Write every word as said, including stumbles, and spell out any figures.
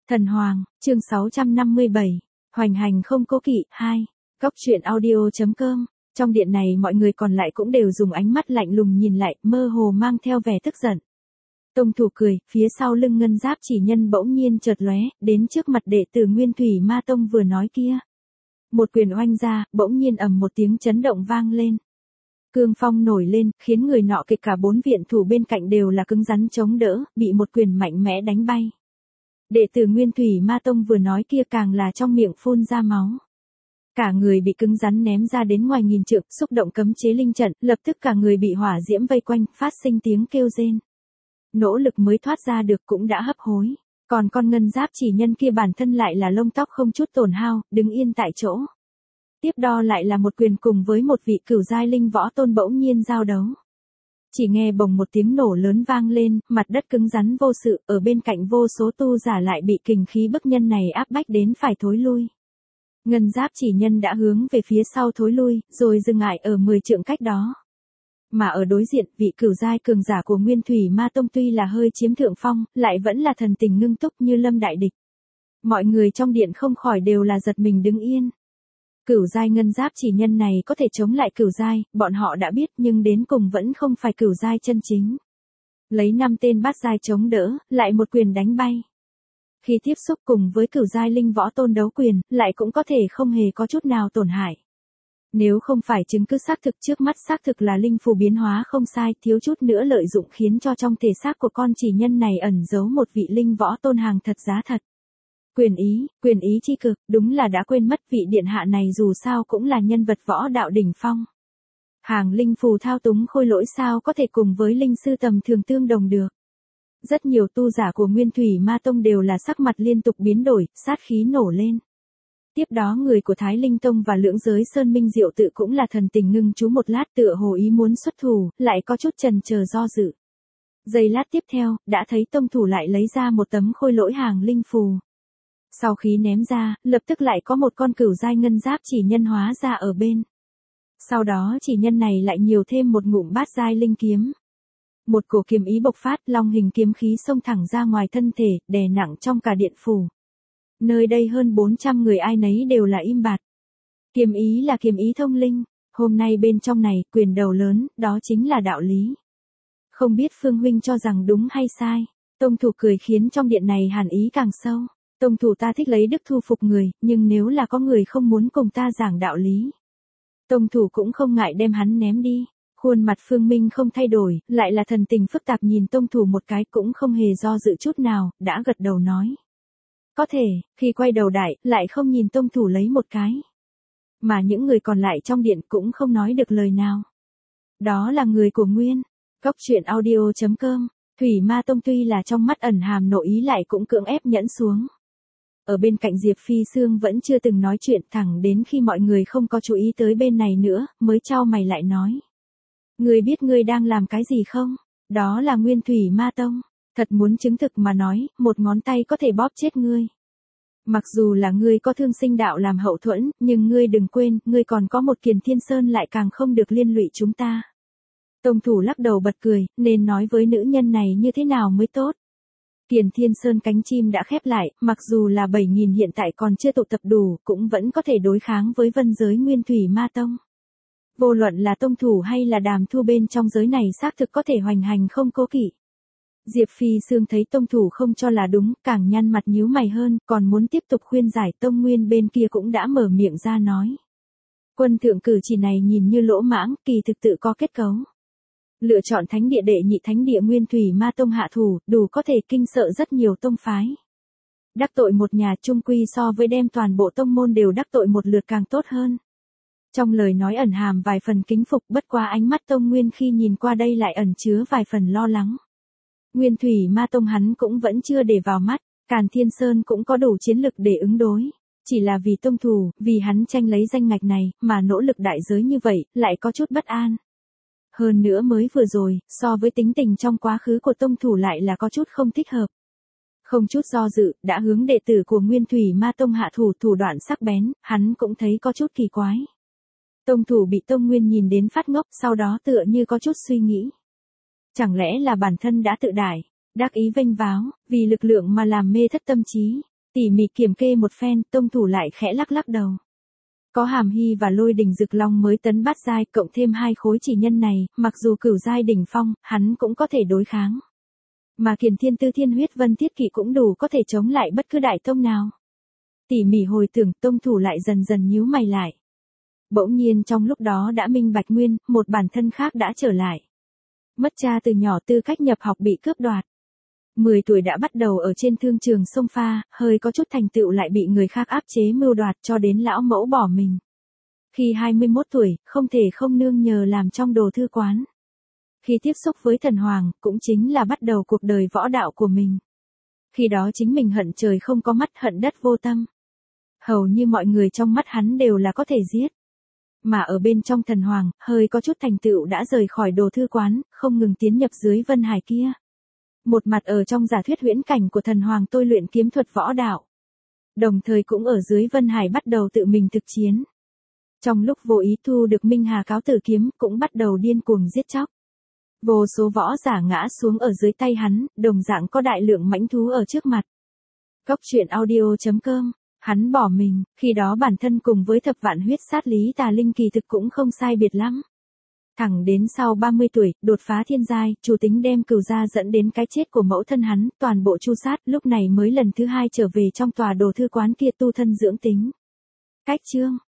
Thần Hoàng, chương sáu trăm năm mươi bảy, hoành hành không cố kỵ, hai, góc truyện audio.com, trong điện này mọi người còn lại cũng đều dùng ánh mắt lạnh lùng nhìn lại, mơ hồ mang theo vẻ tức giận. Tông Thủ cười, phía sau lưng ngân giáp chỉ nhân bỗng nhiên chợt lóe, đến trước mặt đệ tử Nguyên Thủy Ma Tông vừa nói kia. Một quyền oanh ra, bỗng nhiên ầm một tiếng chấn động vang lên. Cương phong nổi lên, khiến người nọ kịch cả bốn viện thủ bên cạnh đều là cứng rắn chống đỡ, bị một quyền mạnh mẽ đánh bay. Đệ tử Nguyên Thủy Ma Tông vừa nói kia càng là trong miệng phun ra máu. Cả người bị cứng rắn ném ra đến ngoài nghìn trượng, xúc động cấm chế linh trận, lập tức cả người bị hỏa diễm vây quanh, phát sinh tiếng kêu rên. Nỗ lực mới thoát ra được cũng đã hấp hối. Còn con ngân giáp chỉ nhân kia bản thân lại là lông tóc không chút tổn hao, đứng yên tại chỗ. Tiếp đo lại là một quyền cùng với một vị cửu giai linh võ tôn bỗng nhiên giao đấu. Chỉ nghe bồng một tiếng nổ lớn vang lên, mặt đất cứng rắn vô sự, ở bên cạnh vô số tu giả lại bị kình khí bức nhân này áp bách đến phải thối lui. Ngân giáp chỉ nhân đã hướng về phía sau thối lui, rồi dừng lại ở mười trượng cách đó. Mà ở đối diện, vị cửu giai cường giả của Nguyên Thủy Ma Tông tuy là hơi chiếm thượng phong, lại vẫn là thần tình ngưng túc như lâm đại địch. Mọi người trong điện không khỏi đều là giật mình đứng yên. Cửu giai ngân giáp chỉ nhân này có thể chống lại cửu giai, bọn họ đã biết nhưng đến cùng vẫn không phải cửu giai chân chính. Lấy năm tên bát giai chống đỡ, lại một quyền đánh bay. Khi tiếp xúc cùng với cửu giai linh võ tôn đấu quyền, lại cũng có thể không hề có chút nào tổn hại. Nếu không phải chứng cứ xác thực trước mắt xác thực là linh phù biến hóa không sai, thiếu chút nữa lợi dụng khiến cho trong thể xác của con chỉ nhân này ẩn giấu một vị linh võ tôn hàng thật giá thật. Quyền ý, quyền ý chi cực, đúng là đã quên mất vị điện hạ này dù sao cũng là nhân vật võ đạo đỉnh phong. Hàng linh phù thao túng khôi lỗi sao có thể cùng với linh sư tầm thường tương đồng được. Rất nhiều tu giả của Nguyên Thủy Ma Tông đều là sắc mặt liên tục biến đổi, sát khí nổ lên. Tiếp đó người của Thái Linh Tông và Lưỡng Giới Sơn Minh Diệu tự cũng là thần tình ngưng chú một lát tựa hồ ý muốn xuất thủ, lại có chút chần chờ do dự. Giây lát tiếp theo, đã thấy tông thủ lại lấy ra một tấm khôi lỗi hàng linh phù. Sau khi ném ra, lập tức lại có một con cửu giai ngân giáp chỉ nhân hóa ra ở bên. Sau đó chỉ nhân này lại nhiều thêm một ngụm bát giai linh kiếm. Một cổ kiếm ý bộc phát, long hình kiếm khí xông thẳng ra ngoài thân thể, đè nặng trong cả điện phủ. Nơi đây hơn bốn trăm người ai nấy đều là im bặt. Kiếm ý là kiếm ý thông linh, hôm nay bên trong này, quyền đầu lớn, đó chính là đạo lý. Không biết Phương huynh cho rằng đúng hay sai, tông thủ cười khiến trong điện này hàn ý càng sâu. Tông thủ ta thích lấy đức thu phục người, nhưng nếu là có người không muốn cùng ta giảng đạo lý, tông thủ cũng không ngại đem hắn ném đi. Khuôn mặt Phương Minh không thay đổi, lại là thần tình phức tạp nhìn tông thủ một cái cũng không hề do dự chút nào, đã gật đầu nói. Có thể, khi quay đầu đại, lại không nhìn tông thủ lấy một cái. Mà những người còn lại trong điện cũng không nói được lời nào. Đó là người của Nguyên. Góc truyện audio.com, Thủy Ma Tông tuy là trong mắt ẩn hàm nội ý lại cũng cưỡng ép nhẫn xuống. Ở bên cạnh Diệp Phi Sương vẫn chưa từng nói chuyện thẳng đến khi mọi người không có chú ý tới bên này nữa, mới chau mày lại nói. Ngươi biết ngươi đang làm cái gì không? Đó là Nguyên Thủy Ma Tông. Thật muốn chứng thực mà nói, một ngón tay có thể bóp chết ngươi. Mặc dù là ngươi có thương sinh đạo làm hậu thuẫn, nhưng ngươi đừng quên, ngươi còn có một Kiền Thiên Sơn lại càng không được liên lụy chúng ta. Tông thủ lắc đầu bật cười, nên nói với nữ nhân này như thế nào mới tốt. Kiền Thiên Sơn cánh chim đã khép lại, mặc dù là bảy nghìn hiện tại còn chưa tụ tập đủ, cũng vẫn có thể đối kháng với vân giới Nguyên Thủy Ma Tông. Vô luận là tông thủ hay là đàm thu bên trong giới này xác thực có thể hoành hành không cố kỵ. Diệp Phi Sương thấy tông thủ không cho là đúng, càng nhăn mặt nhíu mày hơn, còn muốn tiếp tục khuyên giải tông nguyên bên kia cũng đã mở miệng ra nói. Quân thượng cử chỉ này nhìn như lỗ mãng, kỳ thực tự có kết cấu. Lựa chọn thánh địa đệ nhị thánh địa Nguyên Thủy Ma Tông hạ thủ, đủ có thể kinh sợ rất nhiều tông phái. Đắc tội một nhà chung quy so với đem toàn bộ tông môn đều đắc tội một lượt càng tốt hơn. Trong lời nói ẩn hàm vài phần kính phục, bất quá ánh mắt tông nguyên khi nhìn qua đây lại ẩn chứa vài phần lo lắng. Nguyên Thủy Ma Tông hắn cũng vẫn chưa để vào mắt, Càn Thiên Sơn cũng có đủ chiến lực để ứng đối. Chỉ là vì tông thủ, vì hắn tranh lấy danh ngạch này, mà nỗ lực đại giới như vậy, lại có chút bất an. Hơn nữa mới vừa rồi, so với tính tình trong quá khứ của tông thủ lại là có chút không thích hợp. Không chút do dự, đã hướng đệ tử của Nguyên Thủy Ma Tông hạ thủ thủ đoạn sắc bén, hắn cũng thấy có chút kỳ quái. Tông thủ bị tông nguyên nhìn đến phát ngốc, sau đó tựa như có chút suy nghĩ. Chẳng lẽ là bản thân đã tự đại, đắc ý vênh váo, vì lực lượng mà làm mê thất tâm trí. Tỉ mỉ kiểm kê một phen, tông thủ lại khẽ lắc lắc đầu. Có Hàm Hy và Lôi Đình Dực Long mới tấn bát giai, cộng thêm hai khối chỉ nhân này, mặc dù cửu giai đỉnh phong, hắn cũng có thể đối kháng. Mà Kiền Thiên Tư Thiên Huyết Vân Thiết Kỵ cũng đủ có thể chống lại bất cứ đại tông nào. Tỉ mỉ hồi tưởng, tông thủ lại dần dần nhíu mày lại. Bỗng nhiên trong lúc đó đã minh bạch nguyên, một bản thân khác đã trở lại. Mất cha từ nhỏ, tư cách nhập học bị cướp đoạt. mười tuổi đã bắt đầu ở trên thương trường sông pha, hơi có chút thành tựu lại bị người khác áp chế mưu đoạt cho đến lão mẫu bỏ mình. Khi hai mươi mốt tuổi, không thể không nương nhờ làm trong đồ thư quán. Khi tiếp xúc với thần hoàng, cũng chính là bắt đầu cuộc đời võ đạo của mình. Khi đó chính mình hận trời không có mắt, hận đất vô tâm. Hầu như mọi người trong mắt hắn đều là có thể giết. Mà ở bên trong thần hoàng, hơi có chút thành tựu đã rời khỏi đồ thư quán, không ngừng tiến nhập dưới vân hải kia. Một mặt ở trong giả thuyết huyễn cảnh của thần hoàng tôi luyện kiếm thuật võ đạo. Đồng thời cũng ở dưới vân hải bắt đầu tự mình thực chiến. Trong lúc vô ý thu được Minh Hà cáo tử kiếm, cũng bắt đầu điên cuồng giết chóc. Vô số võ giả ngã xuống ở dưới tay hắn, đồng dạng có đại lượng mãnh thú ở trước mặt. Cốc truyện audio chấm com. Hắn bỏ mình, khi đó bản thân cùng với thập vạn huyết sát lý tà linh kỳ thực cũng không sai biệt lắm. Thẳng đến sau ba mươi tuổi, đột phá thiên giai, chủ tính đem cửu gia dẫn đến cái chết của mẫu thân hắn, toàn bộ chu sát, lúc này mới lần thứ hai trở về trong tòa đồ thư quán kia tu thân dưỡng tính. Cách chương